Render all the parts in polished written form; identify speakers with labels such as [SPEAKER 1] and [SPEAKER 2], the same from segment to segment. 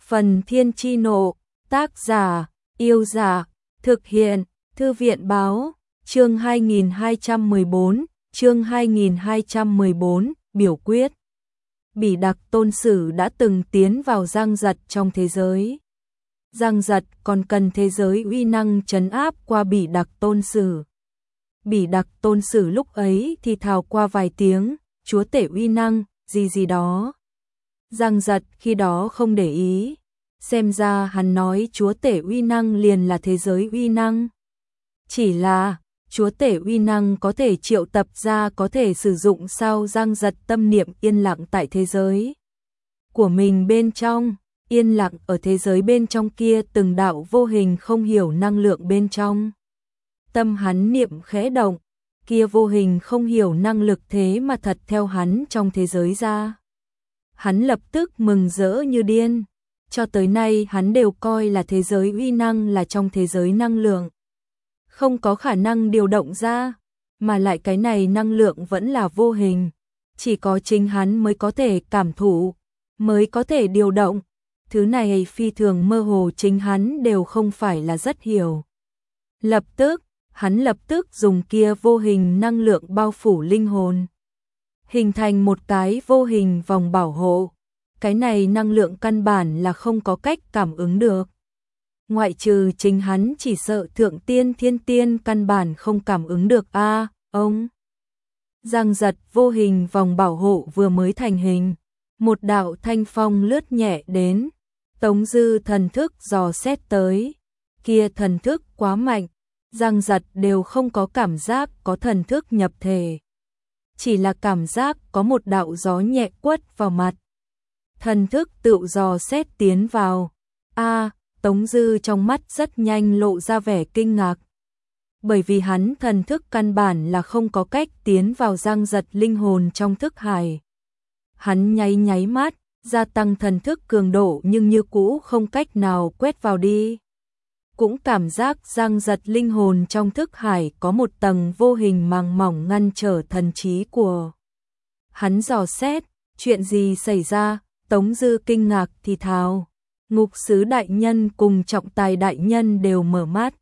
[SPEAKER 1] Phần Thiên Chi Nộ, tác giả, Yêu Giả, thực hiện, Thư viện Báo, chương 2214, biểu quyết. Bỉ Đặc Tôn Sử đã từng tiến vào Giang Giật trong thế giới. Giang Giật còn cần thế giới uy năng trấn áp qua Bỉ Đặc Tôn Sử. Bỉ Đặc Tôn Sử lúc ấy thì thào qua vài tiếng, chúa tể uy năng, gì đó. Giang Giật khi đó không để ý, xem ra hắn nói chúa tể uy năng liền là thế giới uy năng. Chỉ là, chúa tể uy năng có thể triệu tập ra có thể sử dụng sao? Giang Giật tâm niệm yên lặng tại thế giới của mình bên trong, yên lặng ở thế giới bên trong kia, từng đạo vô hình không hiểu năng lượng bên trong. Tâm hắn niệm khẽ động, kia vô hình không hiểu năng lực thế mà thật theo hắn trong thế giới ra. Hắn lập tức mừng rỡ như điên, cho tới nay hắn đều coi là thế giới uy năng là trong thế giới năng lượng. Không có khả năng điều động ra, mà lại cái này năng lượng vẫn là vô hình, chỉ có chính hắn mới có thể cảm thụ, mới có thể điều động. Thứ này phi thường mơ hồ, chính hắn đều không phải là rất hiểu. Hắn lập tức dùng kia vô hình năng lượng bao phủ linh hồn, hình thành một cái vô hình vòng bảo hộ. Cái này năng lượng căn bản là không có cách cảm ứng được. Ngoại trừ chính hắn, chỉ sợ thượng tiên thiên tiên căn bản không cảm ứng được a. Ông Giang Giật vô hình vòng bảo hộ vừa mới thành hình, một đạo thanh phong lướt nhẹ đến, Tống Dư thần thức dò xét tới, kia thần thức quá mạnh, Giang Giật đều không có cảm giác có thần thức nhập thể, chỉ là cảm giác có một đạo gió nhẹ quất vào mặt. Thần thức tự dò xét tiến vào. Tống Dư trong mắt rất nhanh lộ ra vẻ kinh ngạc. Bởi vì hắn thần thức căn bản là không có cách tiến vào Giang Giật linh hồn trong thức hải. Hắn nháy mắt, gia tăng thần thức cường độ nhưng như cũ không cách nào quét vào đi. Cũng cảm giác Giang Giật linh hồn trong thức hải có một tầng vô hình màng mỏng ngăn trở thần trí của hắn dò xét. Chuyện gì xảy ra? Tống Dư kinh ngạc thì thào. Ngục Sứ đại nhân cùng Trọng Tài đại nhân đều mở mắt.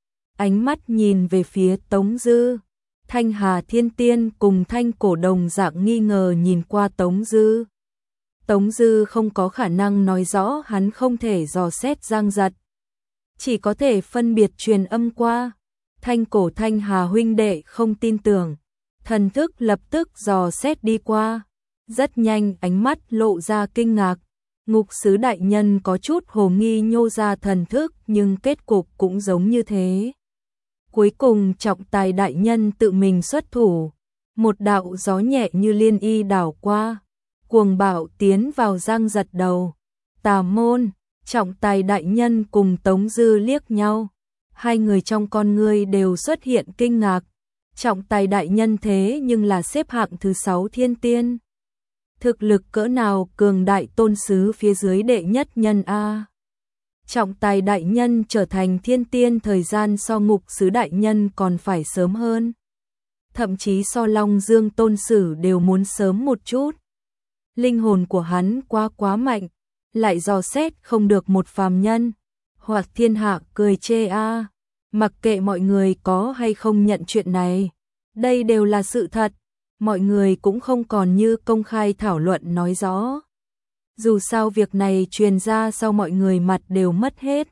[SPEAKER 1] Ánh mắt nhìn về phía Tống Dư. Thanh Hà Thiên Tiên cùng Thanh Cổ đồng dạng nghi ngờ nhìn qua Tống Dư. Tống Dư không có khả năng nói rõ hắn không thể dò xét Giang Giật, chỉ có thể phân biệt truyền âm qua. Thanh Cổ Thanh Hà huynh đệ không tin tưởng, thần thức lập tức dò xét đi qua. Rất nhanh ánh mắt lộ ra kinh ngạc. Ngục Sứ đại nhân có chút hồ nghi nhô ra thần thức, nhưng kết cục cũng giống như thế. Cuối cùng Trọng Tài đại nhân tự mình xuất thủ, một đạo gió nhẹ như liên y đảo qua, cuồng bạo tiến vào Giang Giật đầu. Tà môn! Trọng Tài đại nhân cùng Tống Dư liếc nhau, hai người trong con ngươi đều xuất hiện kinh ngạc. Trọng Tài đại nhân thế nhưng là xếp hạng thứ 6 thiên tiên. Thực lực cỡ nào cường đại, tôn sứ phía dưới đệ nhất nhân a. Trọng Tài đại nhân trở thành thiên tiên thời gian so Ngục Sứ đại nhân còn phải sớm hơn. Thậm chí so Long Dương tôn sử đều muốn sớm một chút. Linh hồn của hắn quá mạnh, lại dò xét không được một phàm nhân. Hoặc thiên hạ cười chê a. Mặc kệ mọi người có hay không nhận chuyện này, đây đều là sự thật. Mọi người cũng không còn như công khai thảo luận nói rõ. Dù sao việc này truyền ra sau mọi người mặt đều mất hết.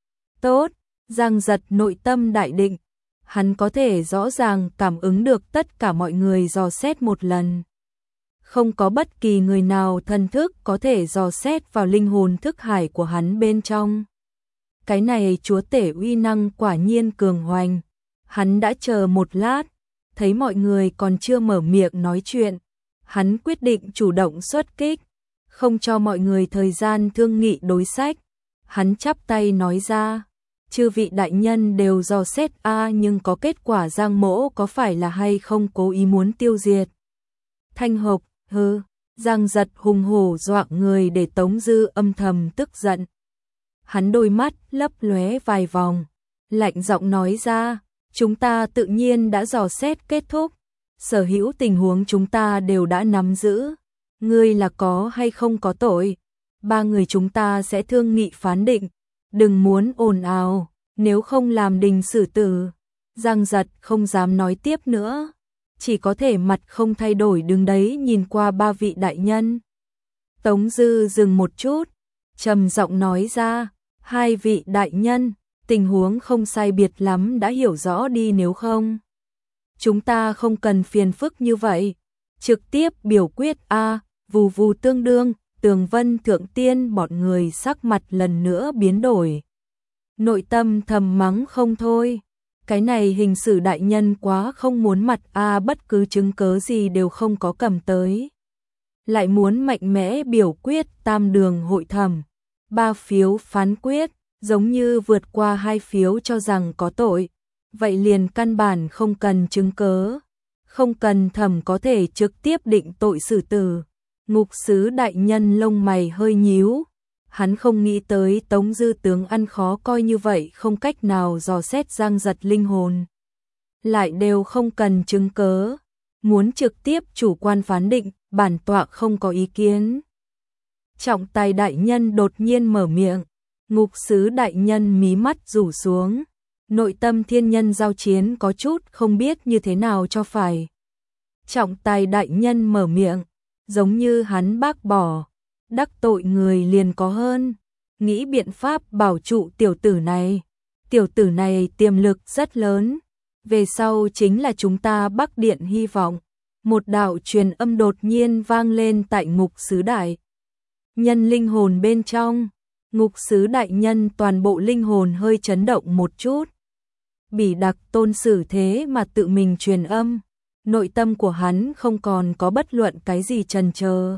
[SPEAKER 1] Tốt, Giang Giật nội tâm đại định. Hắn có thể rõ ràng cảm ứng được tất cả mọi người dò xét một lần. Không có bất kỳ người nào thần thức có thể dò xét vào linh hồn thức hải của hắn bên trong. Cái này chúa tể uy năng quả nhiên cường hoành. Hắn đã chờ một lát, thấy mọi người còn chưa mở miệng nói chuyện, hắn quyết định chủ động xuất kích, không cho mọi người thời gian thương nghị đối sách. Hắn chắp tay nói ra, chư vị đại nhân đều dò xét nhưng có kết quả Giang mỗ có phải là hay không cố ý muốn tiêu diệt? Thanh Hộc, Giang Giật hùng hổ doạng người để Tống Dư âm thầm tức giận. Hắn đôi mắt lấp lóe vài vòng, lạnh giọng nói ra, chúng ta tự nhiên đã dò xét kết thúc, sở hữu tình huống chúng ta đều đã nắm giữ, ngươi là có hay không có tội, ba người chúng ta sẽ thương nghị phán định, đừng muốn ồn ào, nếu không làm đình xử tử. Giang Giật không dám nói tiếp nữa, chỉ có thể mặt không thay đổi đứng đấy nhìn qua ba vị đại nhân. Tống Dư dừng một chút, trầm giọng nói ra, hai vị đại nhân, tình huống không sai biệt lắm đã hiểu rõ đi, nếu không chúng ta không cần phiền phức như vậy, trực tiếp biểu quyết a. Vù vù tương đương, Tường Vân Thượng Tiên bọn người sắc mặt lần nữa biến đổi. Nội tâm thầm mắng không thôi, cái này hình sử đại nhân quá không muốn mặt a, bất cứ chứng cớ gì đều không có cầm tới. Lại muốn mạnh mẽ biểu quyết tam đường hội thẩm, 3 phiếu phán quyết, giống như vượt qua 2 phiếu cho rằng có tội. Vậy liền căn bản không cần chứng cớ, không cần thẩm có thể trực tiếp định tội xử tử. Ngục sứ đại nhân lông mày hơi nhíu, hắn không nghĩ tới Tống Dư tướng ăn khó coi như vậy, không cách nào dò xét Giang Giật linh hồn. Lại đều không cần chứng cớ, muốn trực tiếp chủ quan phán định, bản tọa không có ý kiến. Trọng tài đại nhân đột nhiên mở miệng, ngục sứ đại nhân mí mắt rủ xuống, nội tâm thiên nhân giao chiến có chút không biết như thế nào cho phải. Trọng tài đại nhân mở miệng, giống như hắn bác bỏ, đắc tội người liền có hơn, nghĩ biện pháp bảo trụ tiểu tử này. Tiểu tử này tiềm lực rất lớn, về sau chính là chúng ta Bắc Điện hy vọng. Một đạo truyền âm đột nhiên vang lên tại ngục sứ đại nhân linh hồn bên trong. Ngục sứ đại nhân toàn bộ linh hồn hơi chấn động một chút. Bỉ Đặc tôn sử thế mà tự mình truyền âm, nội tâm của hắn không còn có bất luận cái gì chần chờ.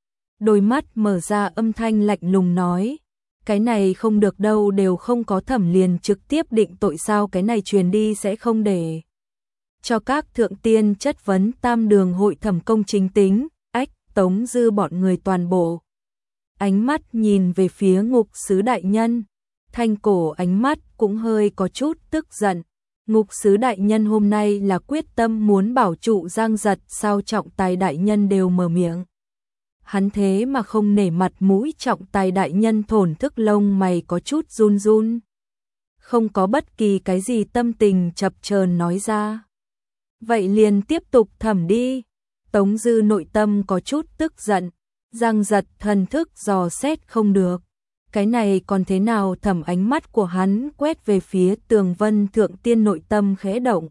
[SPEAKER 1] Đôi mắt mở ra, âm thanh lạnh lùng nói, cái này không được đâu, đều không có thẩm liền trực tiếp định tội sao, cái này truyền đi sẽ không để cho các thượng tiên chất vấn tam đường hội thẩm công chính tính. Ách, Tống Dư bọn người toàn bộ ánh mắt nhìn về phía ngục sứ đại nhân, thanh cổ ánh mắt cũng hơi có chút tức giận. Ngục sứ đại nhân hôm nay là quyết tâm muốn bảo trụ Giang Giật sao? Trọng tài đại nhân đều mở miệng, hắn thế mà không nể mặt mũi. Trọng tài đại nhân thổn thức lông mày có chút run run, không có bất kỳ cái gì tâm tình chập chờn nói ra, vậy liền tiếp tục thẩm đi. Tống Dư nội tâm có chút tức giận, Giang Giật thần thức dò xét không được, cái này còn thế nào thẩm? Ánh mắt của hắn quét về phía Tường Vân Thượng Tiên, nội tâm khẽ động.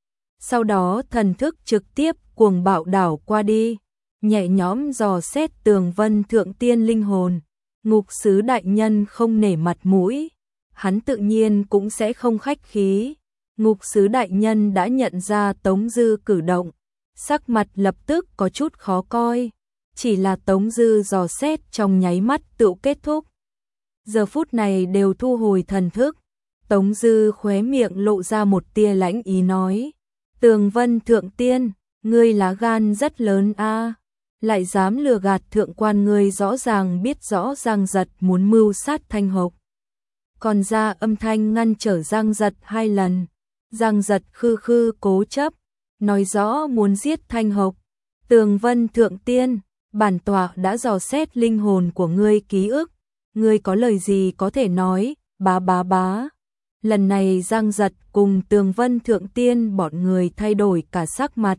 [SPEAKER 1] Sau đó thần thức trực tiếp cuồng bạo đảo qua đi, nhẹ nhõm dò xét Tường Vân Thượng Tiên linh hồn. Ngục sứ đại nhân không nể mặt mũi, hắn tự nhiên cũng sẽ không khách khí. Ngục sứ đại nhân đã nhận ra Tống Dư cử động, sắc mặt lập tức có chút khó coi, chỉ là Tống Dư dò xét trong nháy mắt tự kết thúc. Giờ phút này đều thu hồi thần thức, Tống Dư khóe miệng lộ ra một tia lãnh ý nói, Tường Vân Thượng Tiên, ngươi lá gan rất lớn a, lại dám lừa gạt thượng quan, ngươi rõ ràng biết rõ Giang Giật muốn mưu sát Thanh Hộc, còn ra âm thanh ngăn trở Giang Giật 2 lần. Giang Giật khư khư cố chấp, nói rõ muốn giết Thanh Hộc. Tường Vân Thượng Tiên, bản tọa đã dò xét linh hồn của ngươi ký ức, ngươi có lời gì có thể nói? Bá bá bá. Lần này Giang Giật cùng Tường Vân Thượng Tiên bọn người thay đổi cả sắc mặt.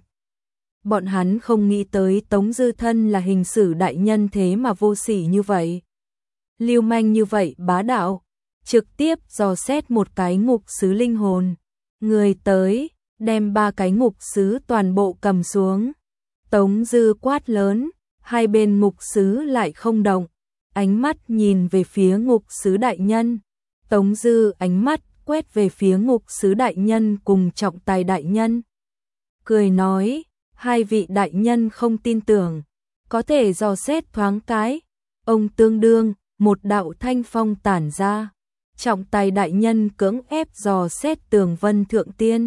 [SPEAKER 1] Bọn hắn không nghĩ tới Tống Dư thân là hình sử đại nhân thế mà vô sỉ như vậy, lưu manh như vậy, bá đạo, trực tiếp dò xét một cái ngục sứ linh hồn. Người tới, đem 3 cái ngục sứ toàn bộ cầm xuống. Tống Dư quát lớn, hai bên ngục sứ lại không động, ánh mắt nhìn về phía ngục sứ đại nhân. Tống Dư ánh mắt quét về phía ngục sứ đại nhân cùng trọng tài đại nhân, cười nói, hai vị đại nhân không tin tưởng, có thể dò xét thoáng cái. Ông tương đương, một đạo thanh phong tản ra, trọng tài đại nhân cưỡng ép dò xét Tường Vân Thượng Tiên.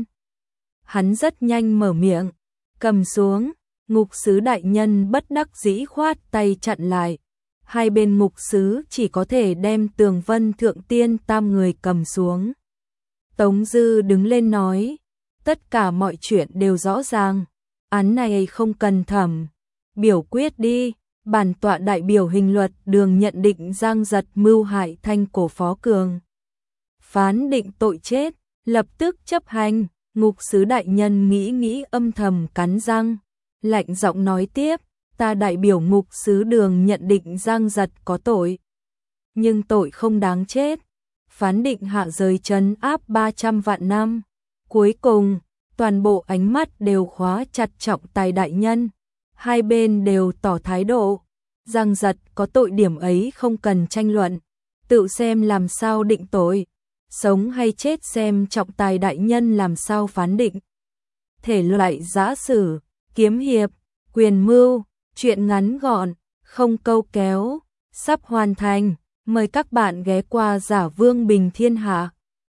[SPEAKER 1] Hắn rất nhanh mở miệng, cầm xuống. Ngục sứ đại nhân bất đắc dĩ khoát tay chặn lại, hai bên ngục sứ chỉ có thể đem Tường Vân Thượng Tiên tam người cầm xuống. Tống Dư đứng lên nói, tất cả mọi chuyện đều rõ ràng, án này không cần thẩm, biểu quyết đi. Bản tọa đại biểu hình luật đường nhận định Giang Giật mưu hại Thanh Cổ Phó Cường. Phán định tội chết, lập tức chấp hành. Ngục sứ đại nhân nghĩ âm thầm cắn răng, lạnh giọng nói tiếp, ta đại biểu ngục sứ đường nhận định Giang Giật có tội, nhưng tội không đáng chết, phán định hạ giới trấn áp 300 vạn năm. Cuối cùng, toàn bộ ánh mắt đều khóa chặt trọng tài đại nhân, hai bên đều tỏ thái độ, Giang Giật có tội điểm ấy không cần tranh luận, tự xem làm sao định tội. Sống hay chết xem trọng tài đại nhân làm sao phán định. Thể loại giã sử, kiếm hiệp, quyền mưu, truyện ngắn gọn, không câu kéo, sắp hoàn thành. Mời các bạn ghé qua Giả Vương Bình Thiên Hạ.